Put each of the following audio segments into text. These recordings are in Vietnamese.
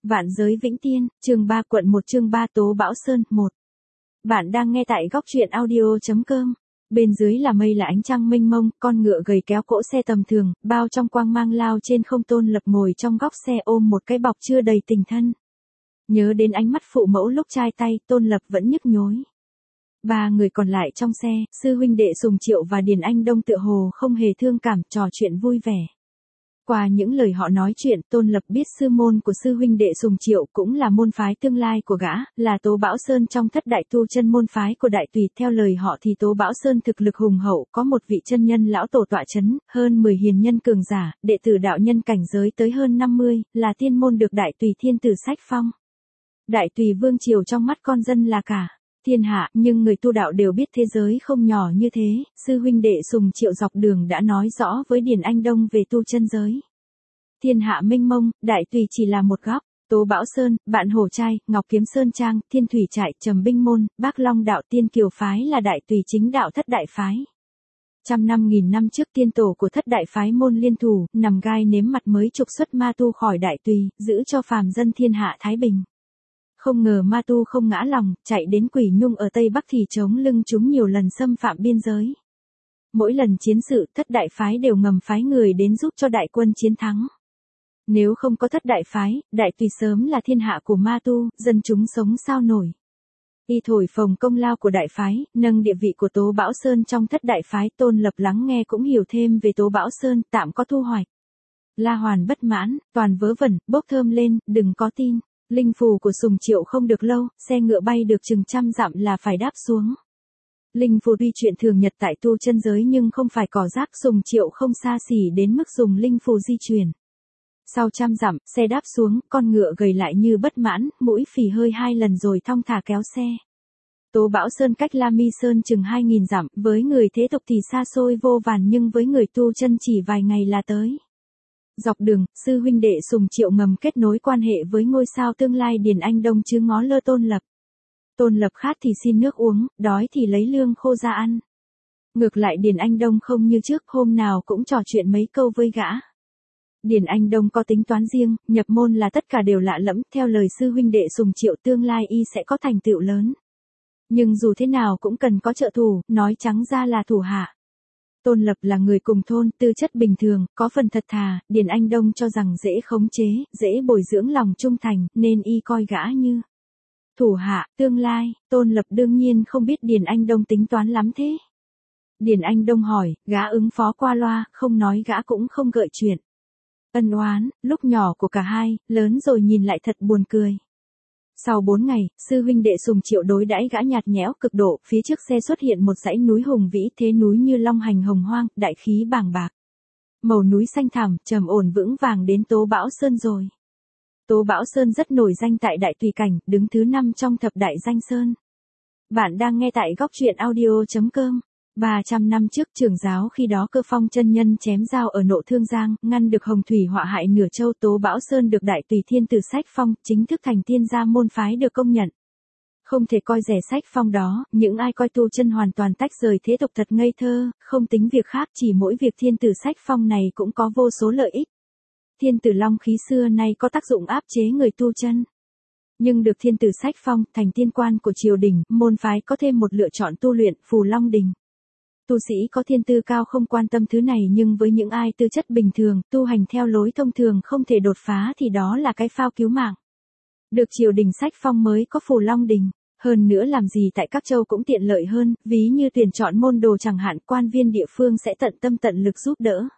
Vạn giới Vĩnh Tiên, chương 3 quận 1 chương 3 Tố Bão Sơn 1. Bạn đang nghe tại góc truyện audio.com. Bên dưới là mây là ánh trăng mênh mông, con ngựa gầy kéo cỗ xe tầm thường, bao trong quang mang lao trên không. Tôn Lập ngồi trong góc xe ôm một cái bọc chưa đầy tình thân. Nhớ đến ánh mắt phụ mẫu lúc trai tay, Tôn Lập vẫn nhức nhối. Ba người còn lại trong xe, sư huynh đệ Sùng Triệu và Điền Anh Đông tựa hồ không hề thương cảm, trò chuyện vui vẻ. Qua những lời họ nói chuyện, Tôn Lập biết sư môn của sư huynh đệ Sùng Triệu cũng là môn phái tương lai của gã, là Tố Bão Sơn trong thất đại tu chân môn phái của Đại Tùy. Theo lời họ thì Tố Bão Sơn thực lực hùng hậu, có một vị chân nhân lão tổ tọa chấn, hơn 10 hiền nhân cường giả, đệ tử đạo nhân cảnh giới tới hơn 50, là tiên môn được Đại Tùy thiên tử sách phong. Đại Tùy vương triều trong mắt con dân là cả thiên hạ, nhưng người tu đạo đều biết thế giới không nhỏ như thế. Sư huynh đệ Sùng Triệu dọc đường đã nói rõ với Điền Anh Đông về tu chân giới. Thiên hạ mênh mông, Đại Tùy chỉ là một góc. Tố Bão Sơn, Bạn Hổ Trai, Ngọc Kiếm Sơn Trang, Thiên Thủy Trại, Trầm Binh Môn, Bác Long Đạo, Tiên Kiều Phái là Đại Tùy chính đạo thất đại phái. Trăm năm nghìn năm trước tiên tổ của thất đại phái môn liên thủ, nằm gai nếm mặt mới trục xuất ma tu khỏi Đại Tùy, giữ cho phàm dân thiên hạ thái bình. Không ngờ ma tu không ngã lòng, chạy đến Quỷ Nhung ở Tây Bắc thì chống lưng chúng nhiều lần xâm phạm biên giới. Mỗi lần chiến sự, thất đại phái đều ngầm phái người đến giúp cho đại quân chiến thắng. Nếu không có thất đại phái, Đại Tùy sớm là thiên hạ của ma tu, dân chúng sống sao nổi. Y thổi phồng công lao của đại phái, nâng địa vị của Tố Bão Sơn trong thất đại phái. Tôn Lập lắng nghe cũng hiểu thêm về Tố Bão Sơn, tạm có thu hoạch. La Hoàn bất mãn, toàn vớ vẩn, bốc thơm lên, đừng có tin. Linh phù của Sùng Triệu không được lâu, xe ngựa bay được chừng 100 dặm là phải đáp xuống. Linh phù tuy chuyện thường nhật tại tu chân giới nhưng không phải cỏ rác. Sùng Triệu không xa xỉ đến mức dùng linh phù di chuyển. Sau 100 dặm, xe đáp xuống, con ngựa gầy lại như bất mãn, mũi phì hơi 2 lần rồi thong thả kéo xe. Tố Bão Sơn cách La Mi Sơn chừng 2000 dặm, với người thế tục thì xa xôi vô vàn nhưng với người tu chân chỉ vài ngày là tới. Dọc đường, sư huynh đệ Sùng Triệu ngầm kết nối quan hệ với ngôi sao tương lai Điền Anh Đông chứ ngó lơ Tôn Lập. Tôn Lập khát thì xin nước uống, đói thì lấy lương khô ra ăn. Ngược lại Điền Anh Đông không như trước, hôm nào cũng trò chuyện mấy câu với gã. Điền Anh Đông có tính toán riêng, nhập môn là tất cả đều lạ lẫm, theo lời sư huynh đệ Sùng Triệu tương lai y sẽ có thành tựu lớn. Nhưng dù thế nào cũng cần có trợ thủ, nói trắng ra là thủ hạ. Tôn Lập là người cùng thôn, tư chất bình thường, có phần thật thà, Điền Anh Đông cho rằng dễ khống chế, dễ bồi dưỡng lòng trung thành, nên y coi gã như thủ hạ, tương lai. Tôn Lập đương nhiên không biết Điền Anh Đông tính toán lắm thế. Điền Anh Đông hỏi, gã ứng phó qua loa, không nói gã cũng không gợi chuyện. Ân oán, lúc nhỏ của cả hai, lớn rồi nhìn lại thật buồn cười. Sau 4 ngày, sư huynh đệ Sùng Triệu đối đãi gã nhạt nhẽo cực độ, phía trước xe xuất hiện một dãy núi hùng vĩ, thế núi như long hành hồng hoang, đại khí bàng bạc. Màu núi xanh thẳm, trầm ổn vững vàng. Đến Tố Bão Sơn rồi. Tố Bão Sơn rất nổi danh tại Đại Tùy cảnh, đứng thứ 5 trong thập đại danh sơn. Bạn đang nghe tại góc truyện audio.com. 300 năm trước, trưởng giáo khi đó Cơ Phong chân nhân chém dao ở Nộ Thương Giang, ngăn được hồng thủy họa hại nửa châu. Tố Bão Sơn được Đại Tùy thiên tử sách phong, chính thức thành tiên gia môn phái được công nhận. Không thể coi rẻ sách phong đó, những ai coi tu chân hoàn toàn tách rời thế tục thật ngây thơ, không tính việc khác, chỉ mỗi việc thiên tử sách phong này cũng có vô số lợi ích. Thiên tử long khí xưa nay có tác dụng áp chế người tu chân. Nhưng được thiên tử sách phong, thành tiên quan của triều đình, môn phái có thêm một lựa chọn tu luyện, Phù Long Đình. Tu sĩ có thiên tư cao không quan tâm thứ này, nhưng với những ai tư chất bình thường, tu hành theo lối thông thường không thể đột phá thì đó là cái phao cứu mạng. Được triều đình sách phong mới có Phù Long Đình. Hơn nữa làm gì tại các châu cũng tiện lợi hơn, ví như tuyển chọn môn đồ chẳng hạn, quan viên địa phương sẽ tận tâm tận lực giúp đỡ.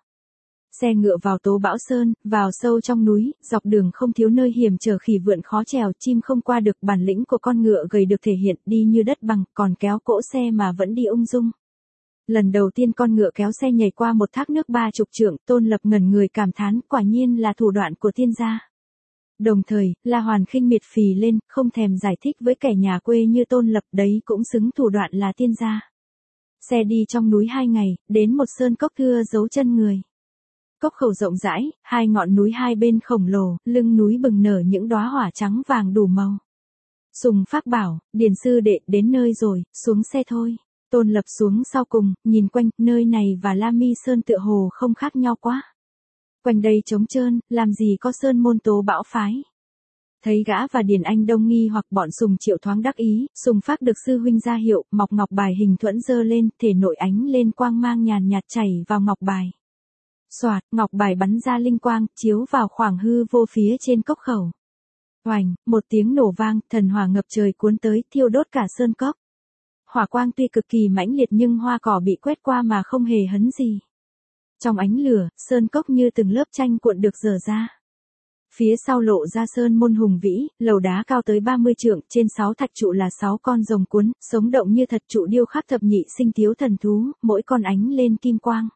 Xe ngựa vào Tố Bão Sơn, vào sâu trong núi, dọc đường không thiếu nơi hiểm trở, khỉ vượn khó trèo, chim không qua được. Bản lĩnh của con ngựa gầy được thể hiện, đi như đất bằng, còn kéo cỗ xe mà vẫn đi ung dung. Lần đầu tiên con ngựa kéo xe nhảy qua một thác nước 30 trượng, Tôn Lập ngẩn người cảm thán, quả nhiên là thủ đoạn của tiên gia. Đồng thời, La Hoàn khinh miệt phì lên, không thèm giải thích với kẻ nhà quê như Tôn Lập, đấy cũng xứng thủ đoạn là tiên gia. Xe đi trong núi 2 ngày, đến một sơn cốc thưa dấu chân người. Cốc khẩu rộng rãi, 2 ngọn núi hai bên khổng lồ, lưng núi bừng nở những đóa hỏa trắng vàng đủ màu. Sùng Phác bảo, Điền sư đệ đến nơi rồi, xuống xe thôi. Tôn Lập xuống sau cùng, nhìn quanh, nơi này và La Mi Sơn tựa hồ không khác nhau quá. Quanh đây trống trơn, làm gì có sơn môn Tố Bão phái. Thấy gã và Điền Anh Đông nghi hoặc bọn Sùng Triệu thoáng đắc ý, Sùng Phác được sư huynh ra hiệu, mọc ngọc bài hình thuẫn giơ lên, thể nội ánh lên quang mang nhàn nhạt chảy vào ngọc bài. Xoạt, ngọc bài bắn ra linh quang, chiếu vào khoảng hư vô phía trên cốc khẩu. Oành, một tiếng nổ vang, thần hỏa ngập trời cuốn tới, thiêu đốt cả sơn cốc. Hỏa quang tuy cực kỳ mãnh liệt nhưng hoa cỏ bị quét qua mà không hề hấn gì. Trong ánh lửa, sơn cốc như từng lớp tranh cuộn được dở ra. Phía sau lộ ra sơn môn hùng vĩ, lầu đá cao tới 30 trượng, trên 6 thạch trụ là 6 con rồng cuốn, sống động như thật trụ điêu khắc thập nhị sinh tiếu thần thú, mỗi con ánh lên kim quang.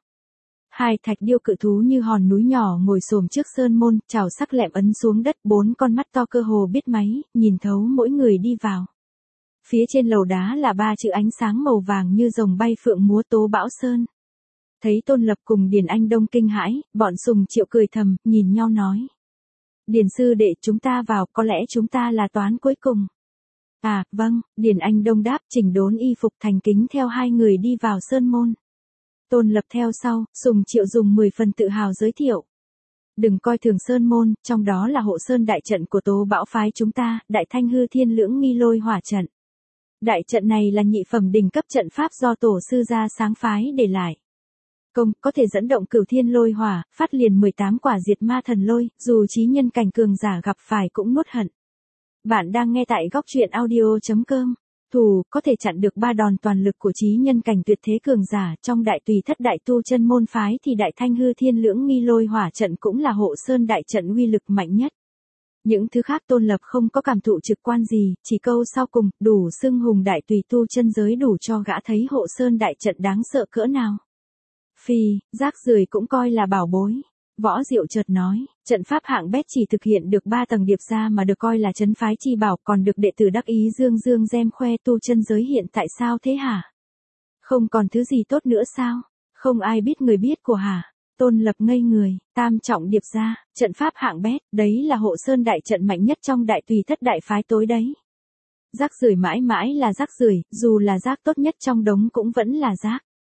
2 thạch điêu cự thú như hòn núi nhỏ ngồi xổm trước sơn môn, chảo sắc lẹm ấn xuống đất, 4 con mắt to cơ hồ biết máy, nhìn thấu mỗi người đi vào. Phía trên lầu đá là 3 chữ ánh sáng màu vàng như rồng bay phượng múa Tố Bão Sơn. Thấy Tôn Lập cùng Điền Anh Đông kinh hãi, bọn Sùng Triệu cười thầm, nhìn nhau nói. Điền sư đệ, chúng ta vào, có lẽ chúng ta là toán cuối cùng. À, vâng, Điền Anh Đông đáp, chỉnh đốn y phục thành kính theo 2 người đi vào sơn môn. Tôn Lập theo sau, Sùng Triệu dùng 10 phần tự hào giới thiệu. Đừng coi thường sơn môn, trong đó là hộ sơn đại trận của Tố Bão phái chúng ta, Đại Thanh Hư Thiên Lưỡng Nghi Lôi Hỏa trận. Đại trận này là nhị phẩm đỉnh cấp trận pháp do tổ sư gia sáng phái để lại. Công có thể dẫn động cửu thiên lôi hỏa, phát liền 18 quả diệt ma thần lôi, dù chí nhân cảnh cường giả gặp phải cũng nuốt hận. Bạn đang nghe tại góc truyện audio.com. Thủ có thể chặn được 3 đòn toàn lực của chí nhân cảnh tuyệt thế cường giả, trong đại tùy thất đại tu chân môn phái thì Đại Thanh Hư Thiên Lưỡng Nghi Lôi Hỏa trận cũng là hộ sơn đại trận uy lực mạnh nhất. Những thứ khác Tôn Lập không có cảm thụ trực quan gì, chỉ câu sau cùng, đủ xưng hùng đại tùy tu chân giới đủ cho gã thấy hộ sơn đại trận đáng sợ cỡ nào. Phi, rác rưởi cũng coi là bảo bối. Võ Diệu chợt nói, trận pháp hạng bét chỉ thực hiện được 3 tầng điệp ra mà được coi là trấn phái chi bảo, còn được đệ tử đắc ý dương dương gem khoe, tu chân giới hiện tại sao thế hả? Không còn thứ gì tốt nữa sao? Không ai biết người biết của hả? Tôn Lập ngây người, tam trọng điệp ra, trận pháp hạng bét, đấy là hộ sơn đại trận mạnh nhất trong đại tùy thất đại phái tối đấy. Rác rưởi mãi mãi là rác rưởi, dù là rác tốt nhất trong đống cũng vẫn là rác.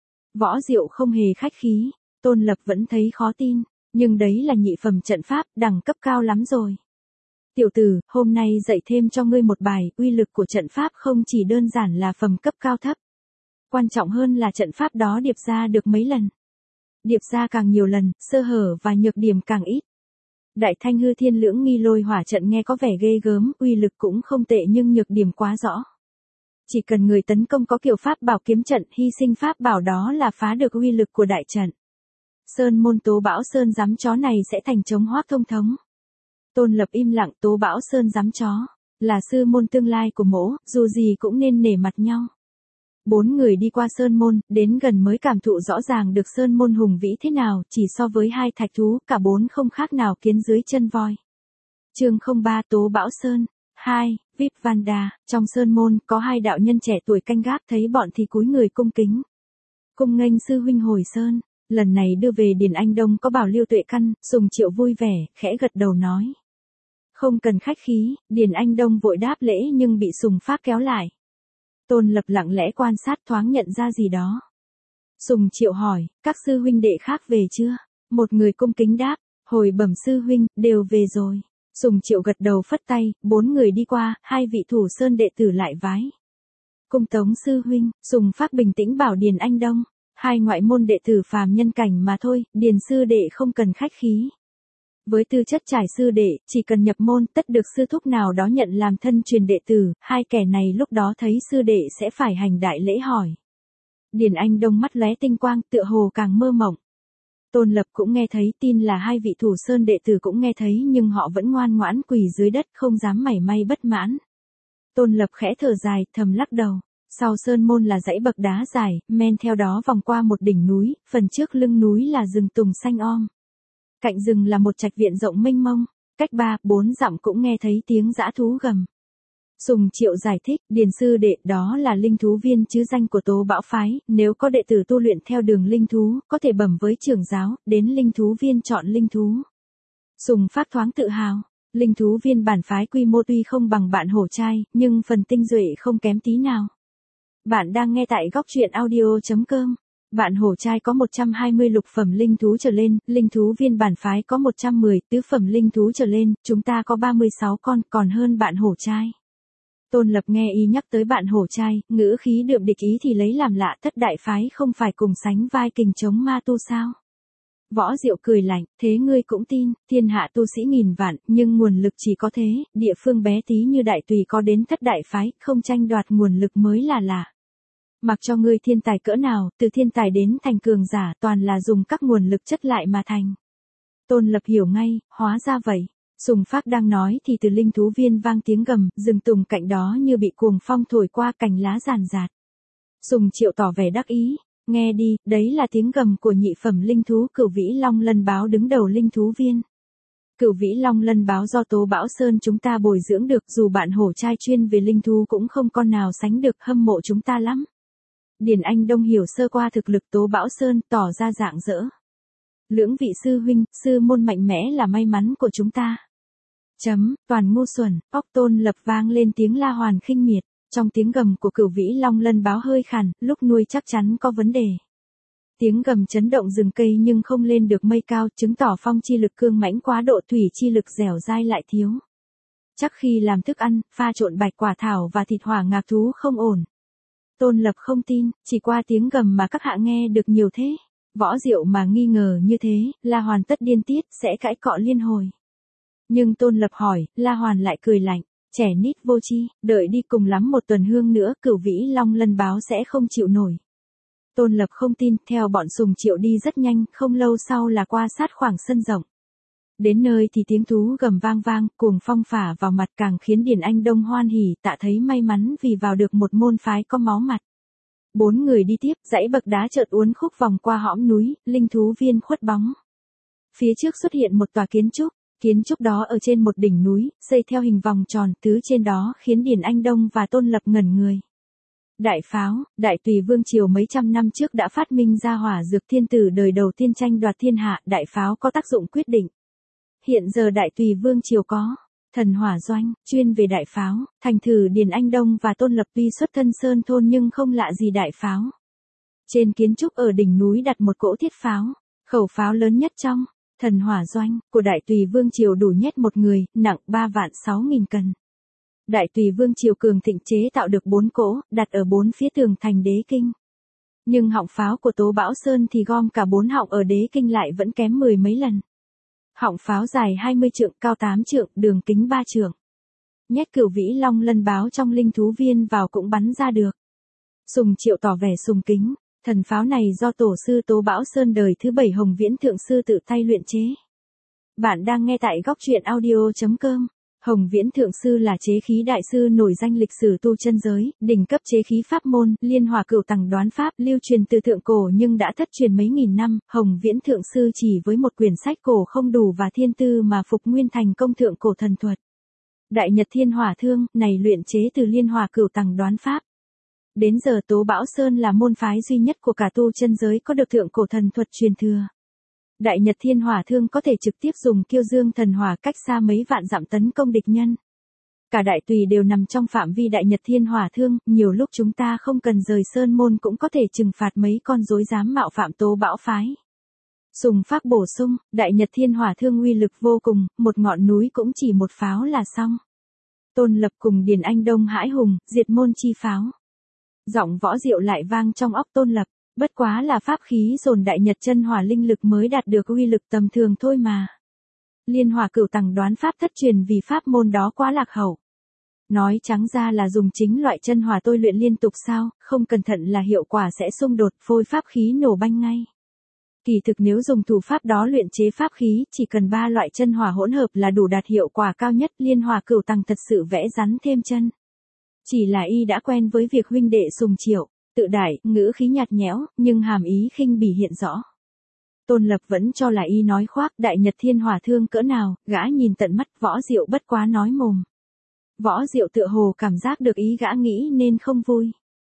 Võ Diệu không hề khách khí, Tôn Lập vẫn thấy khó tin, nhưng đấy là nhị phẩm trận pháp, đẳng cấp cao lắm rồi. Tiểu tử, hôm nay dạy thêm cho ngươi một bài, uy lực của trận pháp không chỉ đơn giản là phẩm cấp cao thấp. Quan trọng hơn là trận pháp đó điệp ra được mấy lần. Điệp ra càng nhiều lần, sơ hở và nhược điểm càng ít. Đại Thanh Hư Thiên Lưỡng Nghi Lôi Hỏa trận nghe có vẻ ghê gớm, uy lực cũng không tệ nhưng nhược điểm quá rõ. Chỉ cần người tấn công có kiểu pháp bảo kiếm trận, hy sinh pháp bảo đó là phá được uy lực của đại trận. Sơn môn Tố Bão Sơn giám chó này sẽ thành trống hoác thông thống. Tôn Lập im lặng, Tố Bão Sơn giám chó, là sư môn tương lai của mỗ, dù gì cũng nên nể mặt nhau. 4 người đi qua sơn môn, đến gần mới cảm thụ rõ ràng được sơn môn hùng vĩ thế nào, chỉ so với 2 thạch thú, cả 4 không khác nào kiến dưới chân voi. Chương 03 Tố Bão Sơn 2, VIP Vanda, trong sơn môn, có 2 đạo nhân trẻ tuổi canh gác, thấy bọn thì cúi người cung kính. Cung nghênh sư huynh hồi sơn, lần này đưa về Điền Anh Đông có bảo Liêu Tuệ Căn, Sùng Triệu vui vẻ, khẽ gật đầu nói. Không cần khách khí, Điền Anh Đông vội đáp lễ nhưng bị Sùng Phác kéo lại. Tôn Lập lặng lẽ quan sát thoáng nhận ra gì đó. Sùng Triệu hỏi, các sư huynh đệ khác về chưa? Một người cung kính đáp, hồi bẩm sư huynh, đều về rồi. Sùng Triệu gật đầu phất tay, 4 người đi qua, 2 vị thủ sơn đệ tử lại vái. Cung tống sư huynh, Sùng Phác bình tĩnh bảo Điền Anh Đông, 2 ngoại môn đệ tử phàm nhân cảnh mà thôi, Điền sư đệ không cần khách khí. Với tư chất trải sư đệ, chỉ cần nhập môn tất được sư thúc nào đó nhận làm thân truyền đệ tử, 2 kẻ này lúc đó thấy sư đệ sẽ phải hành đại lễ hỏi. Điền Anh Đông mắt lóe tinh quang, tựa hồ càng mơ mộng. Tôn Lập cũng nghe thấy, tin là 2 vị thủ sơn đệ tử cũng nghe thấy nhưng họ vẫn ngoan ngoãn quỳ dưới đất không dám mảy may bất mãn. Tôn Lập khẽ thở dài, thầm lắc đầu. Sau sơn môn là dãy bậc đá dài, men theo đó vòng qua một đỉnh núi, phần trước lưng núi là rừng tùng xanh om. Cạnh rừng là một trạch viện rộng mênh mông, cách 3-4 dặm cũng nghe thấy tiếng dã thú gầm. Sùng Triệu giải thích, Điền sư đệ, đó là linh thú viên chứ danh của Tố Bão phái, nếu có đệ tử tu luyện theo đường linh thú, có thể bẩm với trưởng giáo, đến linh thú viên chọn linh thú. Sùng Phác thoáng tự hào, linh thú viên bản phái quy mô tuy không bằng Bạn Hổ Trai, nhưng phần tinh duệ không kém tí nào. Bạn đang nghe tại góc truyện audio.com. Bạn hổ trai có 120 lục phẩm linh thú trở lên, linh thú viên bản phái có 110 tứ phẩm linh thú trở lên, chúng ta có 36 con, còn hơn bạn hổ trai. Tôn Lập nghe y nhắc tới bạn hổ trai, ngữ khí đượm địch ý thì lấy làm lạ, Thất đại phái không phải cùng sánh vai kình chống ma tu sao? Võ Diệu cười lạnh, thế ngươi cũng tin, thiên hạ tu sĩ nghìn vạn, nhưng nguồn lực chỉ có thế, địa phương bé tí như đại tùy có đến thất đại phái, không tranh đoạt nguồn lực mới là lạ. Mặc cho ngươi thiên tài cỡ nào, từ thiên tài đến thành cường giả toàn là dùng các nguồn lực chất lại mà thành. Tôn Lập hiểu ngay, hóa ra vậy. Sùng Phác đang nói thì từ linh thú viên vang tiếng gầm, rừng tùng cạnh đó như bị cuồng phong thổi qua, cành lá ràn rạt. Sùng Triệu tỏ vẻ đắc ý, nghe đi, đấy là tiếng gầm của nhị phẩm linh thú Cửu Vĩ Long Lân Báo đứng đầu linh thú viên. Cửu Vĩ Long Lân Báo do Tố Bão Sơn chúng ta bồi dưỡng được, dù bạn hổ trai chuyên về linh thú cũng không con nào sánh được, hâm mộ chúng ta lắm. Điền Anh Đông hiểu sơ qua thực lực Tố Bão Sơn, tỏ ra rạng rỡ. Lưỡng vị sư huynh, sư môn mạnh mẽ là may mắn của chúng ta. Toàn ngu xuẩn, óc Tôn Lập vang lên tiếng la hoàn khinh miệt, trong tiếng gầm của Cửu Vĩ Long Lân Báo hơi khàn, lúc nuôi chắc chắn có vấn đề. Tiếng gầm chấn động rừng cây nhưng không lên được mây cao, chứng tỏ phong chi lực cương mãnh quá độ, thủy chi lực dẻo dai lại thiếu. Chắc khi làm thức ăn, pha trộn bạch quả thảo và thịt hỏa ngạc thú không ổn. Tôn Lập không tin, chỉ qua tiếng gầm mà các hạ nghe được nhiều thế. Võ Diệu mà nghi ngờ như thế, La Hoàn tất điên tiết, sẽ cãi cọ liên hồi. Nhưng Tôn Lập hỏi, La Hoàn lại cười lạnh, trẻ nít vô tri, đợi đi cùng lắm một tuần hương nữa, Cửu Vĩ Long Lân Báo sẽ không chịu nổi. Tôn Lập không tin, theo bọn Sùng Triệu đi rất nhanh, không lâu sau là qua sát khoảng sân rộng. Đến nơi thì tiếng thú gầm vang vang, cuồng phong phả vào mặt càng khiến Điền Anh Đông hoan hỉ, tạ thấy may mắn vì vào được một môn phái có máu mặt. 4 người đi tiếp, dãy bậc đá chợt uốn khúc vòng qua hõm núi, linh thú viên khuất bóng. Phía trước xuất hiện một tòa kiến trúc đó ở trên một đỉnh núi, xây theo hình vòng tròn, thứ trên đó khiến Điền Anh Đông và Tôn Lập ngẩn người. Đại pháo, Đại Tùy Vương triều mấy trăm năm trước đã phát minh ra hỏa dược thiên tử đời đầu tiên tranh đoạt thiên hạ, đại pháo có tác dụng quyết định. Hiện giờ Đại Tùy Vương triều có Thần Hỏa Doanh, chuyên về đại pháo, thành thử Điền Anh Đông và Tôn Lập tuy xuất thân sơn thôn nhưng không lạ gì đại pháo. Trên kiến trúc ở đỉnh núi đặt một cỗ thiết pháo, khẩu pháo lớn nhất trong Thần Hỏa Doanh của Đại Tùy Vương triều đủ nhét một người, nặng 3.600.000 cân. Đại Tùy Vương triều cường thịnh chế tạo được 4 cỗ, đặt ở 4 phía tường thành Đế Kinh. Nhưng họng pháo của Tố Bão Sơn thì gom cả 4 họng ở Đế Kinh lại vẫn kém 10 mấy lần. Họng pháo dài 20 trượng, cao 8 trượng, đường kính 3 trượng. Nhét Cửu Vĩ Long Lân Báo trong linh thú viên vào cũng bắn ra được. Sùng Triệu tỏ vẻ sùng kính, thần pháo này do tổ sư Tố Bão Sơn đời thứ 7 Hồng Viễn Thượng Sư tự tay luyện chế. Bạn đang nghe tại góc truyện audio.com. Hồng Viễn Thượng Sư là chế khí đại sư nổi danh lịch sử tu chân giới, đỉnh cấp chế khí pháp môn, Liên Hòa Cửu Tầng Đoán Pháp, lưu truyền từ thượng cổ nhưng đã thất truyền mấy nghìn năm. Hồng Viễn Thượng Sư chỉ với một quyển sách cổ không đủ và thiên tư mà phục nguyên thành công thượng cổ thần thuật. Đại Nhật Thiên Hỏa Thương này luyện chế từ Liên Hòa Cửu Tầng Đoán Pháp. Đến giờ Tố Bão Sơn là môn phái duy nhất của cả tu chân giới có được thượng cổ thần thuật truyền thừa. Đại Nhật Thiên Hỏa Thương có thể trực tiếp dùng kiêu dương thần hỏa cách xa mấy vạn dặm tấn công địch nhân. Cả Đại Tùy đều nằm trong phạm vi Đại Nhật Thiên Hỏa Thương, nhiều lúc chúng ta không cần rời sơn môn cũng có thể trừng phạt mấy con rối dám mạo phạm Tố Bão phái. Sùng Phác bổ sung, Đại Nhật Thiên Hỏa Thương uy lực vô cùng, một ngọn núi cũng chỉ một pháo là xong. Tôn Lập cùng Điền Anh Đông hãi hùng, diệt môn chi pháo. Giọng Võ Diệu lại vang trong óc Tôn Lập. Bất quá là pháp khí dồn Đại Nhật chân hỏa linh lực mới đạt được uy lực tầm thường thôi mà. Liên Hòa Cửu Tầng Đoán Pháp thất truyền vì pháp môn đó quá lạc hậu. Nói trắng ra là dùng chính loại chân hỏa tôi luyện liên tục sao, không cẩn thận là hiệu quả sẽ xung đột, phôi pháp khí nổ banh ngay. Kỳ thực nếu dùng thủ pháp đó luyện chế pháp khí, chỉ cần 3 loại chân hỏa hỗn hợp là đủ đạt hiệu quả cao nhất. Liên Hòa Cửu Tầng thật sự vẽ rắn thêm chân. Chỉ là y đã quen với việc huynh đệ Sùng Triệu. Tự đại, ngữ khí nhạt nhẽo, nhưng hàm ý khinh bỉ hiện rõ. Tôn Lập vẫn cho là y nói khoác. Đại Nhật Thiên Hỏa Thương cỡ nào, gã nhìn tận mắt. Võ Diệu bất quá nói mồm. Võ Diệu tựa hồ cảm giác được ý gã nghĩ nên không vui.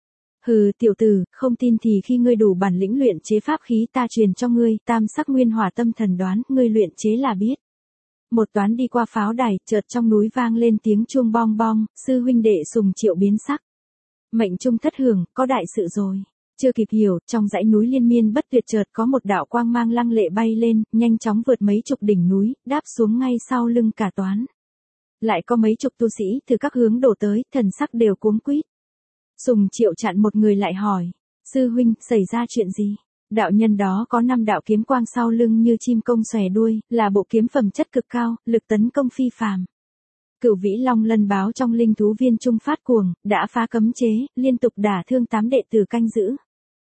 Hừ, tiểu tử, không tin thì khi ngươi đủ bản lĩnh luyện chế pháp khí ta truyền cho ngươi, Tam Sắc Nguyên Hỏa Tâm Thần Đoán, ngươi luyện chế là biết. Một toán đi qua pháo đài, chợt trong núi vang lên tiếng chuông bong bong, sư huynh đệ Sùng Triệu biến sắc. Mệnh trung thất hưởng, có đại sự rồi. Chưa kịp hiểu, trong dãy núi liên miên bất tuyệt chợt có một đạo quang mang lăng lệ bay lên, nhanh chóng vượt mấy chục đỉnh núi, đáp xuống ngay sau lưng cả toán. Lại có mấy chục tu sĩ từ các hướng đổ tới, thần sắc đều cuống quýt. Sùng Triệu chặn một người lại hỏi, sư huynh, xảy ra chuyện gì? Đạo nhân đó có 5 đạo kiếm quang sau lưng như chim công xòe đuôi, là bộ kiếm phẩm chất cực cao, lực tấn công phi phàm. Cửu Vĩ Long Lân báo trong linh thú viên trung phát cuồng, đã phá cấm chế, liên tục đả thương 8 đệ tử canh giữ.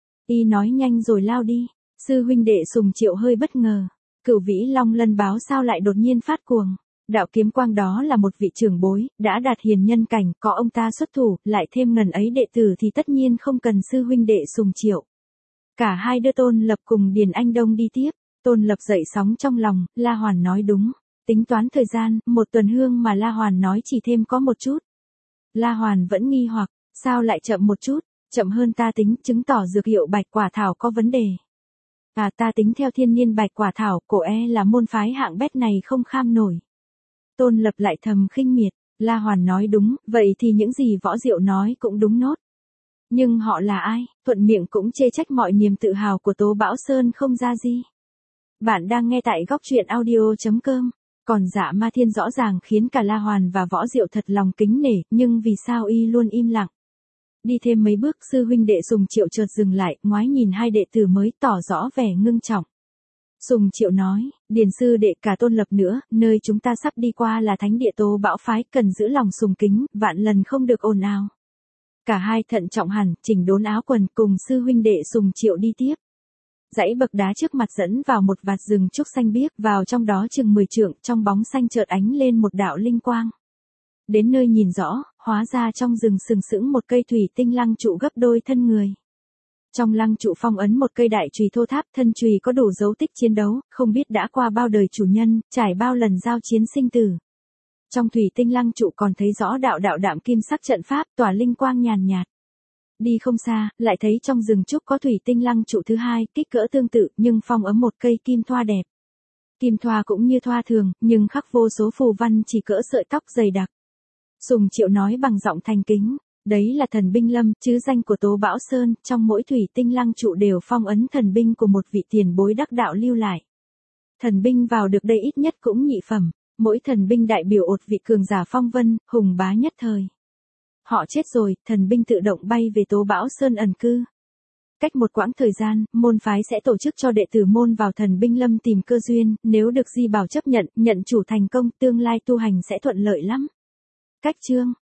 Y nói nhanh rồi lao đi. Sư huynh đệ Sùng Triệu hơi bất ngờ. Cửu Vĩ Long Lân báo sao lại đột nhiên phát cuồng? Đạo kiếm quang đó là một vị trưởng bối, đã đạt hiền nhân cảnh, có ông ta xuất thủ, lại thêm ngần ấy đệ tử thì tất nhiên không cần sư huynh đệ Sùng Triệu. Cả hai đưa Tôn Lập cùng Điền Anh Đông đi tiếp. Tôn Lập dậy sóng trong lòng, La Hoàn nói đúng. Tính toán thời gian, 1 tuần hương mà La Hoàn nói chỉ thêm có một chút. La Hoàn vẫn nghi hoặc, sao lại chậm một chút, chậm hơn ta tính, chứng tỏ dược hiệu bạch quả thảo có vấn đề. À, ta tính theo thiên niên bạch quả thảo, cổ là môn phái hạng bét này không kham nổi. Tôn Lập lại thầm khinh miệt, La Hoàn nói đúng, vậy thì những gì Võ Diệu nói cũng đúng nốt. Nhưng họ là ai, thuận miệng cũng chê trách mọi niềm tự hào của Tố Bão Sơn không ra gì. Bạn đang nghe tại góc truyện audio.com. Còn Dạ Ma Thiên rõ ràng khiến cả La Hoàn và Võ Diệu thật lòng kính nể, nhưng vì sao y luôn im lặng? Đi thêm mấy bước, sư huynh đệ Sùng Triệu chợt dừng lại, ngoái nhìn hai đệ tử mới, tỏ rõ vẻ ngưng trọng. Sùng Triệu nói, Điền sư đệ cả Tôn Lập nữa, nơi chúng ta sắp đi qua là thánh địa Tố Bão phái, cần giữ lòng sùng kính, vạn lần không được ồn ào. Cả hai thận trọng hẳn, chỉnh đốn áo quần, cùng sư huynh đệ Sùng Triệu đi tiếp. Dãy bậc đá trước mặt dẫn vào một vạt rừng trúc xanh biếc, vào trong đó chừng 10 trượng, trong bóng xanh chợt ánh lên một đạo linh quang. Đến nơi nhìn rõ, hóa ra trong rừng sừng sững một cây thủy tinh lăng trụ gấp đôi thân người. Trong lăng trụ phong ấn một cây đại chùy thô tháp, thân chùy có đủ dấu tích chiến đấu, không biết đã qua bao đời chủ nhân, trải bao lần giao chiến sinh tử. Trong thủy tinh lăng trụ còn thấy rõ đạo đạm kim sắc trận pháp, tỏa linh quang nhàn nhạt. Đi không xa, lại thấy trong rừng trúc có thủy tinh lăng trụ thứ hai, kích cỡ tương tự, nhưng phong ấm một cây kim thoa đẹp. Kim thoa cũng như thoa thường, nhưng khắc vô số phù văn chỉ cỡ sợi tóc dày đặc. Sùng Triệu nói bằng giọng thành kính, đấy là thần binh lâm, chứ danh của Tố Bão Sơn, trong mỗi thủy tinh lăng trụ đều phong ấn thần binh của một vị tiền bối đắc đạo lưu lại. Thần binh vào được đây ít nhất cũng nhị phẩm, mỗi thần binh đại biểu một vị cường giả phong vân, hùng bá nhất thời. Họ chết rồi, thần binh tự động bay về Tố Bão Sơn ẩn cư. Cách một quãng thời gian, môn phái sẽ tổ chức cho đệ tử môn vào thần binh lâm tìm cơ duyên, nếu được Di Bảo chấp nhận chủ thành công, tương lai tu hành sẽ thuận lợi lắm. Cách chương